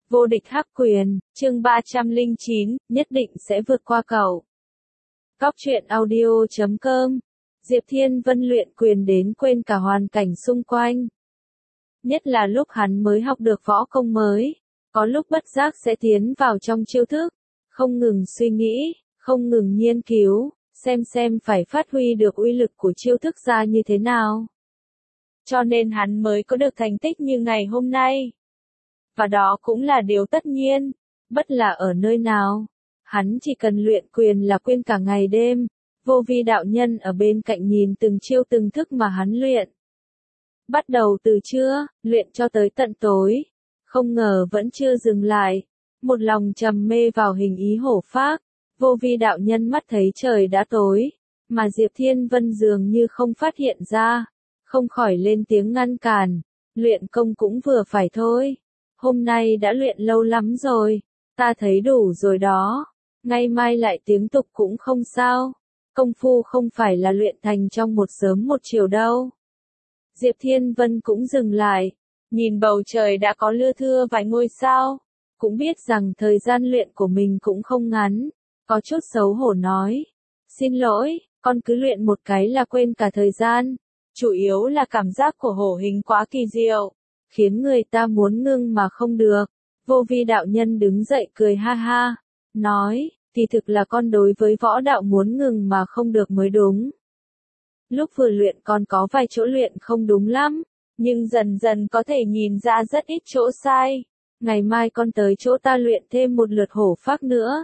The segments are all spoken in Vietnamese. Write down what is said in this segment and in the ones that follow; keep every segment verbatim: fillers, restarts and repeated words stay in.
Vô địch hắc quyền, chương ba trăm lẻ chín, nhất định sẽ vượt qua cậu. Cóc truyện audio chấm com. Diệp Thiên Vân luyện quyền đến quên cả hoàn cảnh xung quanh. Nhất là lúc hắn mới học được võ công mới, có lúc bất giác sẽ tiến vào trong chiêu thức, không ngừng suy nghĩ, không ngừng nghiên cứu, xem xem phải phát huy được uy lực của chiêu thức ra như thế nào. Cho nên hắn mới có được thành tích như ngày hôm nay. Và đó cũng là điều tất nhiên, bất là ở nơi nào, hắn chỉ cần luyện quyền là quên cả ngày đêm. Vô Vi đạo nhân ở bên cạnh nhìn từng chiêu từng thức mà hắn luyện. Bắt đầu từ trưa, luyện cho tới tận tối, không ngờ vẫn chưa dừng lại, một lòng trầm mê vào hình ý hổ phác. Vô Vi đạo nhân mắt thấy trời đã tối, mà Diệp Thiên Vân dường như không phát hiện ra, không khỏi lên tiếng ngăn cản, luyện công cũng vừa phải thôi. Hôm nay đã luyện lâu lắm rồi, ta thấy đủ rồi đó, ngày mai lại tiếp tục cũng không sao, công phu không phải là luyện thành trong một sớm một chiều đâu. Diệp Thiên Vân cũng dừng lại, nhìn bầu trời đã có lưa thưa vài ngôi sao, cũng biết rằng thời gian luyện của mình cũng không ngắn, có chút xấu hổ nói, xin lỗi, con cứ luyện một cái là quên cả thời gian, chủ yếu là cảm giác của hổ hình quá kỳ diệu, khiến người ta muốn ngưng mà không được. Vô Vi đạo nhân đứng dậy cười ha ha, nói, kỳ thực là con đối với võ đạo muốn ngừng mà không được mới đúng. Lúc vừa luyện con có vài chỗ luyện không đúng lắm, nhưng dần dần có thể nhìn ra rất ít chỗ sai. Ngày mai con tới chỗ ta luyện thêm một lượt hổ phác nữa.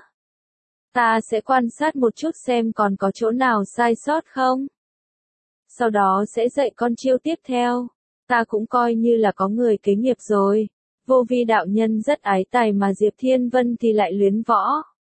Ta sẽ quan sát một chút xem còn có chỗ nào sai sót không. Sau đó sẽ dạy con chiêu tiếp theo. Ta cũng coi như là có người kế nghiệp rồi. Vô Vi đạo nhân rất ái tài mà Diệp Thiên Vân thì lại luyến võ.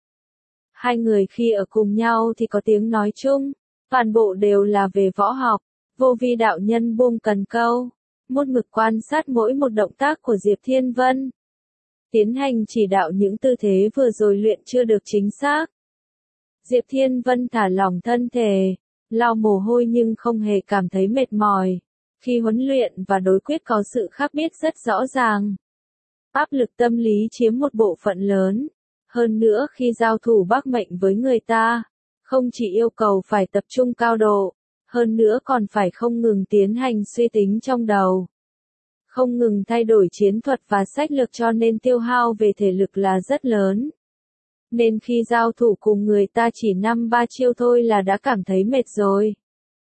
Hai người khi ở cùng nhau thì có tiếng nói chung, toàn bộ đều là về võ học. Vô Vi đạo nhân buông cần câu, một mực quan sát mỗi một động tác của Diệp Thiên Vân. Tiến hành chỉ đạo những tư thế vừa rồi luyện chưa được chính xác. Diệp Thiên Vân thả lỏng thân thể, lau mồ hôi nhưng không hề cảm thấy mệt mỏi. Khi huấn luyện và đối quyết có sự khác biệt rất rõ ràng. Áp lực tâm lý chiếm một bộ phận lớn. Hơn nữa khi giao thủ bác mệnh với người ta, không chỉ yêu cầu phải tập trung cao độ, hơn nữa còn phải không ngừng tiến hành suy tính trong đầu. Không ngừng thay đổi chiến thuật và sách lược cho nên tiêu hao về thể lực là rất lớn. Nên khi giao thủ cùng người ta chỉ năm ba chiêu thôi là đã cảm thấy mệt rồi.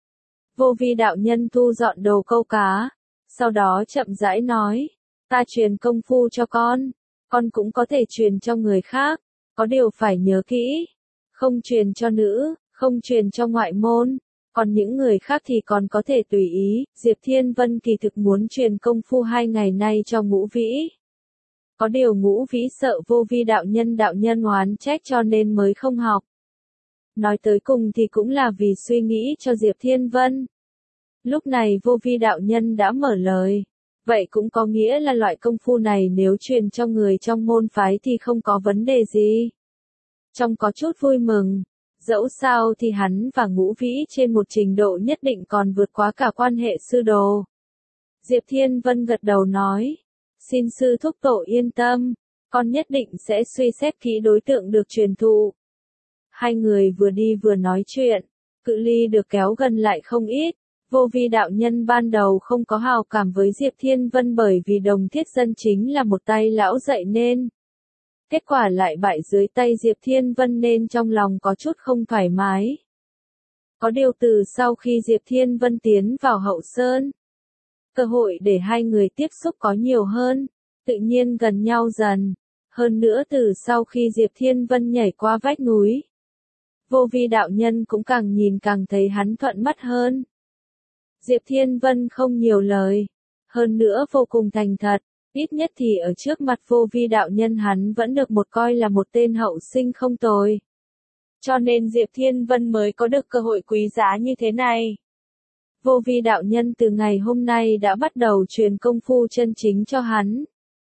Vô Vi đạo nhân thu dọn đồ câu cá, sau đó chậm rãi nói, ta truyền công phu cho con, con cũng có thể truyền cho người khác, có điều phải nhớ kỹ, không truyền cho nữ, không truyền cho ngoại môn, còn những người khác thì còn có thể tùy ý. Diệp Thiên Vân kỳ thực muốn truyền công phu hai ngày nay cho Ngũ Vĩ. Có điều Ngũ Vĩ sợ Vô Vi đạo nhân đạo nhân oán trách cho nên mới không học. Nói tới cùng thì cũng là vì suy nghĩ cho Diệp Thiên Vân. Lúc này Vô Vi đạo nhân đã mở lời. Vậy cũng có nghĩa là loại công phu này nếu truyền cho người trong môn phái thì không có vấn đề gì. Trong có chút vui mừng, dẫu sao thì hắn và Ngũ Vĩ trên một trình độ nhất định còn vượt quá cả quan hệ sư đồ. Diệp Thiên Vân gật đầu nói, xin sư thúc tổ yên tâm, con nhất định sẽ suy xét kỹ đối tượng được truyền thụ. Hai người vừa đi vừa nói chuyện, cự ly được kéo gần lại không ít. Vô Vi đạo nhân ban đầu không có hào cảm với Diệp Thiên Vân bởi vì Đồng Thiết Dân chính là một tay lão dạy nên. Kết quả lại bại dưới tay Diệp Thiên Vân nên trong lòng có chút không thoải mái. Có điều từ sau khi Diệp Thiên Vân tiến vào Hậu Sơn, cơ hội để hai người tiếp xúc có nhiều hơn, tự nhiên gần nhau dần. Hơn nữa từ sau khi Diệp Thiên Vân nhảy qua vách núi, Vô Vi đạo nhân cũng càng nhìn càng thấy hắn thuận mắt hơn. Diệp Thiên Vân không nhiều lời, hơn nữa vô cùng thành thật, ít nhất thì ở trước mặt Vô Vi đạo nhân hắn vẫn được một coi là một tên hậu sinh không tồi. Cho nên Diệp Thiên Vân mới có được cơ hội quý giá như thế này. Vô Vi đạo nhân từ ngày hôm nay đã bắt đầu truyền công phu chân chính cho hắn.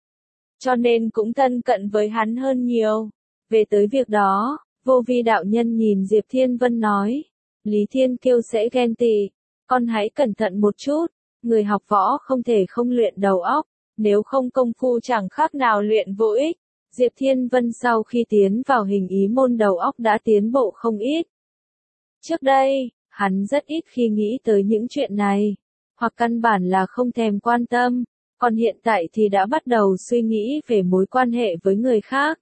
Cho nên cũng thân cận với hắn hơn nhiều. Về tới việc đó, Vô Vi đạo nhân nhìn Diệp Thiên Vân nói, Lý Thiên Kiêu sẽ ghen tị. Con hãy cẩn thận một chút, người học võ không thể không luyện đầu óc, nếu không công phu chẳng khác nào luyện vô ích. Diệp Thiên Vân sau khi tiến vào hình ý môn đầu óc đã tiến bộ không ít. Trước đây, hắn rất ít khi nghĩ tới những chuyện này, hoặc căn bản là không thèm quan tâm, còn hiện tại thì đã bắt đầu suy nghĩ về mối quan hệ với người khác.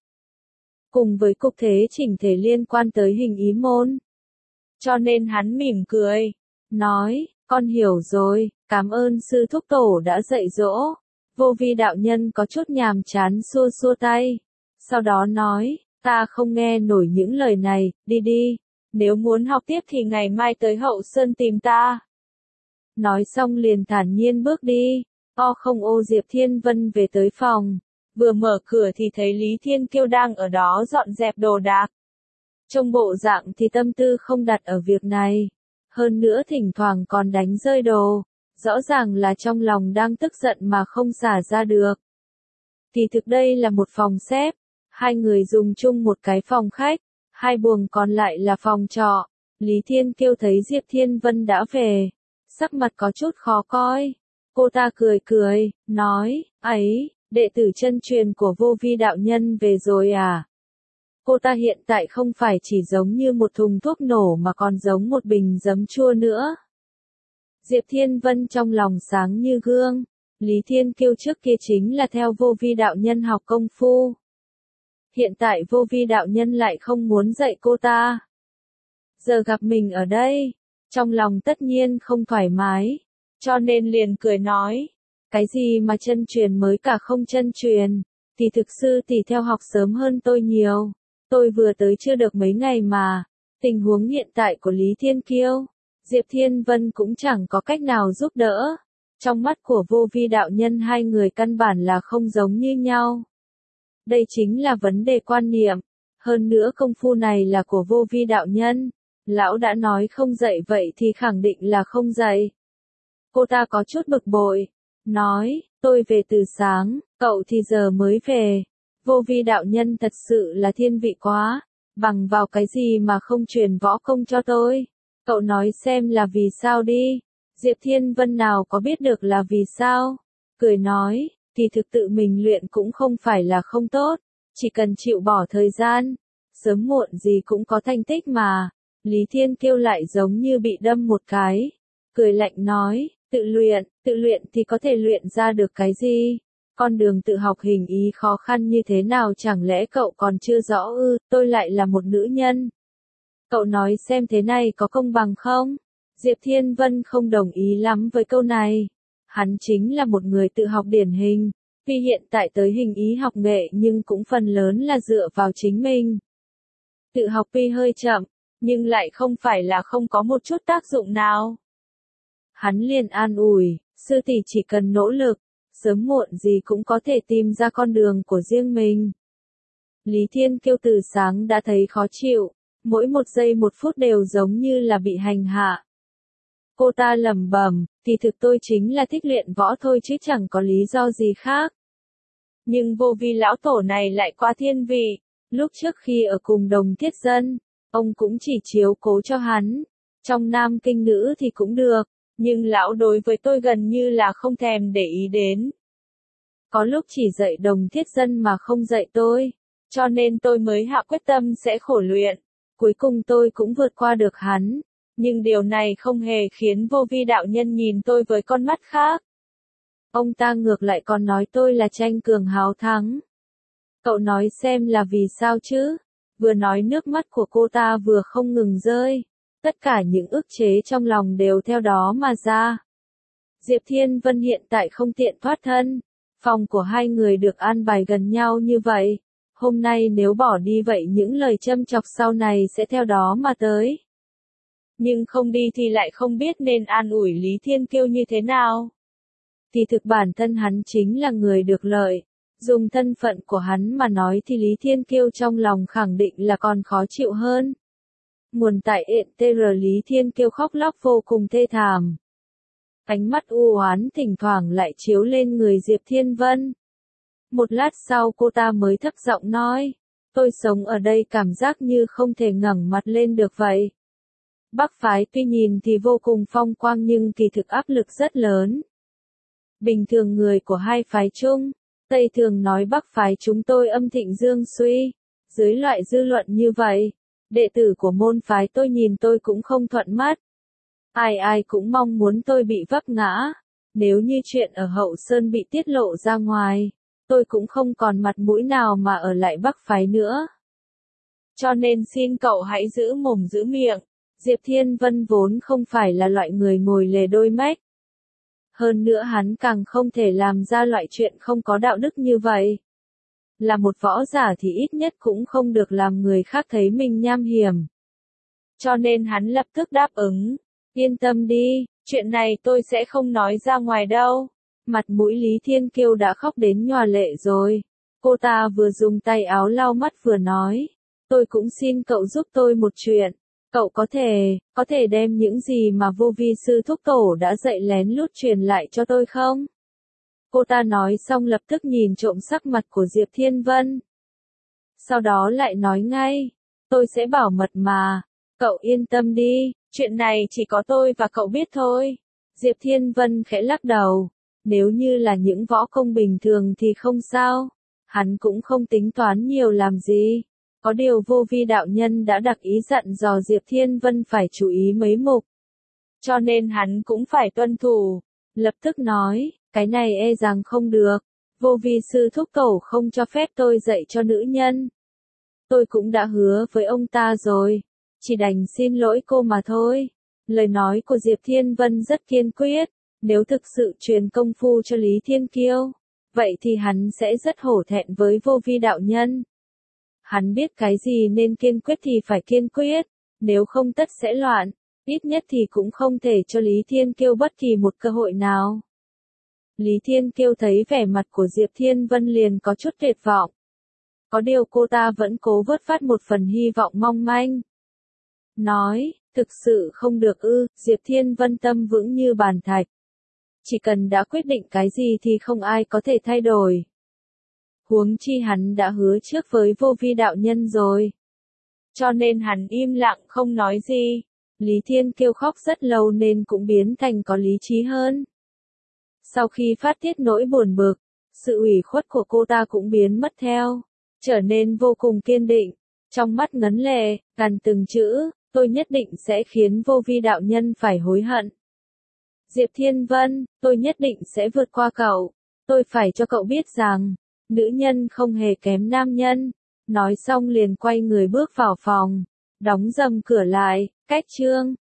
Cùng với cục thế chỉnh thể liên quan tới hình ý môn. Cho nên hắn mỉm cười, nói, con hiểu rồi, cảm ơn sư thúc tổ đã dạy dỗ. Vô Vi đạo nhân có chút nhàm chán xua xua tay. Sau đó nói, ta không nghe nổi những lời này, đi đi. Nếu muốn học tiếp thì ngày mai tới Hậu Sơn tìm ta. Nói xong liền thản nhiên bước đi. O không ô Diệp Thiên Vân về tới phòng. Vừa mở cửa thì thấy Lý Thiên Kiêu đang ở đó dọn dẹp đồ đạc. Trong bộ dạng thì tâm tư không đặt ở việc này. Hơn nữa thỉnh thoảng còn đánh rơi đồ. Rõ ràng là trong lòng đang tức giận mà không xả ra được. Thì thực đây là một phòng xếp. Hai người dùng chung một cái phòng khách. Hai buồng còn lại là phòng trọ. Lý Thiên Kiêu thấy Diệp Thiên Vân đã về. Sắc mặt có chút khó coi. Cô ta cười cười, nói, ấy, đệ tử chân truyền của Vô Vi đạo nhân về rồi à? Cô ta hiện tại không phải chỉ giống như một thùng thuốc nổ mà còn giống một bình giấm chua nữa. Diệp Thiên Vân trong lòng sáng như gương. Lý Thiên Kiêu trước kia chính là theo Vô Vi đạo nhân học công phu. Hiện tại Vô Vi đạo nhân lại không muốn dạy cô ta. Giờ gặp mình ở đây, trong lòng tất nhiên không thoải mái, cho nên liền cười nói, cái gì mà chân truyền mới cả không chân truyền, thì thực sư tỷ theo học sớm hơn tôi nhiều, tôi vừa tới chưa được mấy ngày mà, tình huống hiện tại của Lý Thiên Kiêu, Diệp Thiên Vân cũng chẳng có cách nào giúp đỡ, trong mắt của Vô Vi đạo nhân hai người căn bản là không giống như nhau. Đây chính là vấn đề quan niệm, hơn nữa công phu này là của Vô Vi đạo nhân. Lão đã nói không dạy vậy thì khẳng định là không dạy. Cô ta có chút bực bội, nói, tôi về từ sáng, cậu thì giờ mới về. Vô Vi đạo nhân thật sự là thiên vị quá, bằng vào cái gì mà không truyền võ công cho tôi. Cậu nói xem là vì sao đi. Diệp Thiên Vân nào có biết được là vì sao. Cười nói, thì thực tự mình luyện cũng không phải là không tốt, chỉ cần chịu bỏ thời gian, sớm muộn gì cũng có thành tích mà. Lý Thiên Kiêu lại giống như bị đâm một cái, cười lạnh nói, tự luyện, tự luyện thì có thể luyện ra được cái gì? Con đường tự học hình ý khó khăn như thế nào chẳng lẽ cậu còn chưa rõ ư, tôi lại là một nữ nhân. Cậu nói xem thế này có công bằng không? Diệp Thiên Vân không đồng ý lắm với câu này. Hắn chính là một người tự học điển hình, vì hiện tại tới hình ý học nghệ nhưng cũng phần lớn là dựa vào chính mình. Tự học tuy hơi chậm, nhưng lại không phải là không có một chút tác dụng nào. Hắn liền an ủi, sư tỷ chỉ cần nỗ lực, sớm muộn gì cũng có thể tìm ra con đường của riêng mình. Lý Thiên Kiêu từ sáng đã thấy khó chịu, mỗi một giây một phút đều giống như là bị hành hạ. Cô ta lẩm bẩm, thì thực tôi chính là thích luyện võ thôi chứ chẳng có lý do gì khác. Nhưng Vô Vi lão tổ này lại quá thiên vị, lúc trước khi ở cùng Đồng Thiết Dân, ông cũng chỉ chiếu cố cho hắn, trong nam kinh nữ thì cũng được, nhưng lão đối với tôi gần như là không thèm để ý đến. Có lúc chỉ dạy Đồng Thiết Dân mà không dạy tôi, cho nên tôi mới hạ quyết tâm sẽ khổ luyện, cuối cùng tôi cũng vượt qua được hắn, nhưng điều này không hề khiến Vô Vi đạo nhân nhìn tôi với con mắt khác. Ông ta ngược lại còn nói tôi là tranh cường háo thắng. Cậu nói xem là vì sao chứ? Vừa nói nước mắt của cô ta vừa không ngừng rơi. Tất cả những ức chế trong lòng đều theo đó mà ra. Diệp Thiên Vân hiện tại không tiện thoát thân. Phòng của hai người được an bài gần nhau như vậy. Hôm nay nếu bỏ đi vậy những lời châm chọc sau này sẽ theo đó mà tới. Nhưng không đi thì lại không biết nên an ủi Lý Thiên Kiêu như thế nào. Thì thực bản thân hắn chính là người được lợi. Dùng thân phận của hắn mà nói thì Lý Thiên Kiêu trong lòng khẳng định là còn khó chịu hơn. Nguồn tại ện tr Lý Thiên Kiêu khóc lóc vô cùng thê thảm. Ánh mắt u oán thỉnh thoảng lại chiếu lên người Diệp Thiên Vân. Một lát sau cô ta mới thấp giọng nói, tôi sống ở đây cảm giác như không thể ngẩng mặt lên được vậy. Bắc phái tuy nhìn thì vô cùng phong quang nhưng kỳ thực áp lực rất lớn. Bình thường người của hai phái chung, Tây thường nói Bắc phái chúng tôi âm thịnh dương suy. Dưới loại dư luận như vậy, đệ tử của môn phái tôi nhìn tôi cũng không thuận mắt. Ai ai cũng mong muốn tôi bị vấp ngã. Nếu như chuyện ở Hậu Sơn bị tiết lộ ra ngoài, tôi cũng không còn mặt mũi nào mà ở lại Bắc phái nữa. Cho nên xin cậu hãy giữ mồm giữ miệng. Diệp Thiên Vân vốn không phải là loại người ngồi lề đôi mách. Hơn nữa hắn càng không thể làm ra loại chuyện không có đạo đức như vậy. Là một võ giả thì ít nhất cũng không được làm người khác thấy mình nham hiểm. Cho nên hắn lập tức đáp ứng. Yên tâm đi, chuyện này tôi sẽ không nói ra ngoài đâu. Mặt mũi Lý Thiên Kiêu đã khóc đến nhòa lệ rồi. Cô ta vừa dùng tay áo lau mắt vừa nói. Tôi cũng xin cậu giúp tôi một chuyện. Cậu có thể, có thể đem những gì mà vô vi sư thúc tổ đã dạy lén lút truyền lại cho tôi không? Cô ta nói xong lập tức nhìn trộm sắc mặt của Diệp Thiên Vân. Sau đó lại nói ngay, tôi sẽ bảo mật mà, cậu yên tâm đi, chuyện này chỉ có tôi và cậu biết thôi. Diệp Thiên Vân khẽ lắc đầu, nếu như là những võ công bình thường thì không sao, hắn cũng không tính toán nhiều làm gì. Có điều vô vi đạo nhân đã đặc ý dặn dò Diệp Thiên Vân phải chú ý mấy mục. Cho nên hắn cũng phải tuân thủ. Lập tức nói, cái này e rằng không được. Vô vi sư thúc tổ không cho phép tôi dạy cho nữ nhân. Tôi cũng đã hứa với ông ta rồi. Chỉ đành xin lỗi cô mà thôi. Lời nói của Diệp Thiên Vân rất kiên quyết. Nếu thực sự truyền công phu cho Lý Thiên Kiêu, vậy thì hắn sẽ rất hổ thẹn với vô vi đạo nhân. Hắn biết cái gì nên kiên quyết thì phải kiên quyết, nếu không tất sẽ loạn, ít nhất thì cũng không thể cho Lý Thiên Kiêu bất kỳ một cơ hội nào. Lý Thiên Kiêu thấy vẻ mặt của Diệp Thiên Vân liền có chút tuyệt vọng. Có điều cô ta vẫn cố vớt phát một phần hy vọng mong manh. Nói, thực sự không được ư, Diệp Thiên Vân tâm vững như bàn thạch. Chỉ cần đã quyết định cái gì thì không ai có thể thay đổi. Huống chi hắn đã hứa trước với vô vi đạo nhân rồi. Cho nên hắn im lặng không nói gì. Lý Thiên Kiêu khóc rất lâu nên cũng biến thành có lý trí hơn. Sau khi phát tiết nỗi buồn bực, sự ủy khuất của cô ta cũng biến mất theo, trở nên vô cùng kiên định, trong mắt ngấn lệ, gằn từng chữ, tôi nhất định sẽ khiến vô vi đạo nhân phải hối hận. Diệp Thiên Vân, tôi nhất định sẽ vượt qua cậu, tôi phải cho cậu biết rằng, nữ nhân không hề kém nam nhân. Nói xong liền quay người bước vào phòng, đóng rầm cửa lại, cách chương.